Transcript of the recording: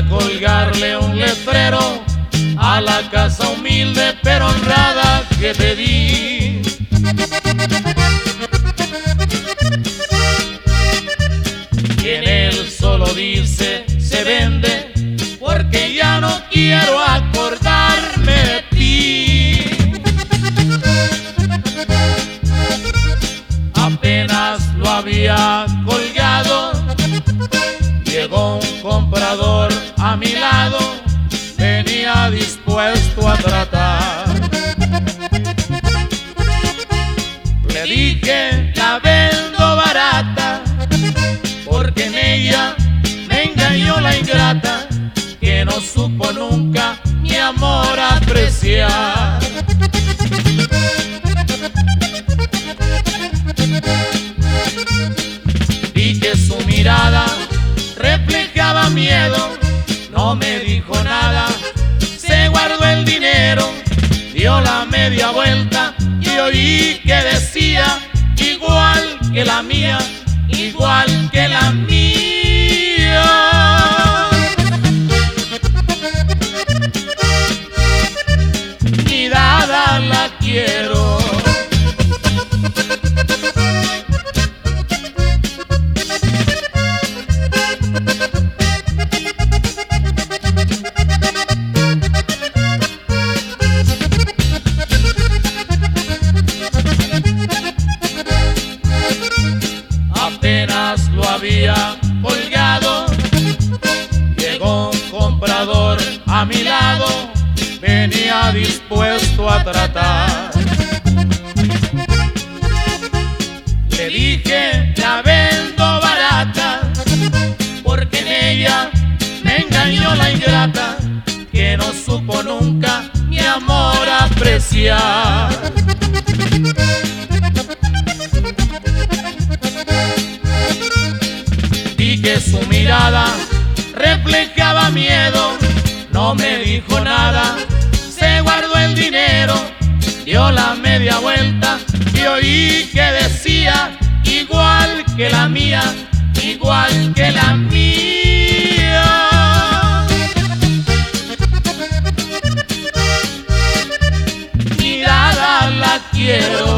colgarle un letrero a la casa humilde pero honrada que te di. Y en él solo dice se vende porque ya no quiero acordarme de ti. Apenas lo había colgado, llegó un comprador a mi lado, venía dispuesto a tratar. Le dije la vendo barata, porque en ella me engañó la ingrata, que no supo nunca mi amor apreciar. Vi que su mirada reflejaba miedo, no me dijo nada, se guardó el dinero, dio la media vuelta y oí que decía igual que la mía, igual que la mía. Ni dada la quiero. Apenas lo había colgado, llegó un comprador a mi lado, venía dispuesto a tratar. Le dije la vendo barata, porque en ella me engañó la ingrata, que no supo nunca mi amor apreciar. Vi que su mirada reflejaba miedo, no me dijo nada, se guardó el dinero, dio la media vuelta y oí que decía igual que la mía, igual que la mía. Ni dada la quiero.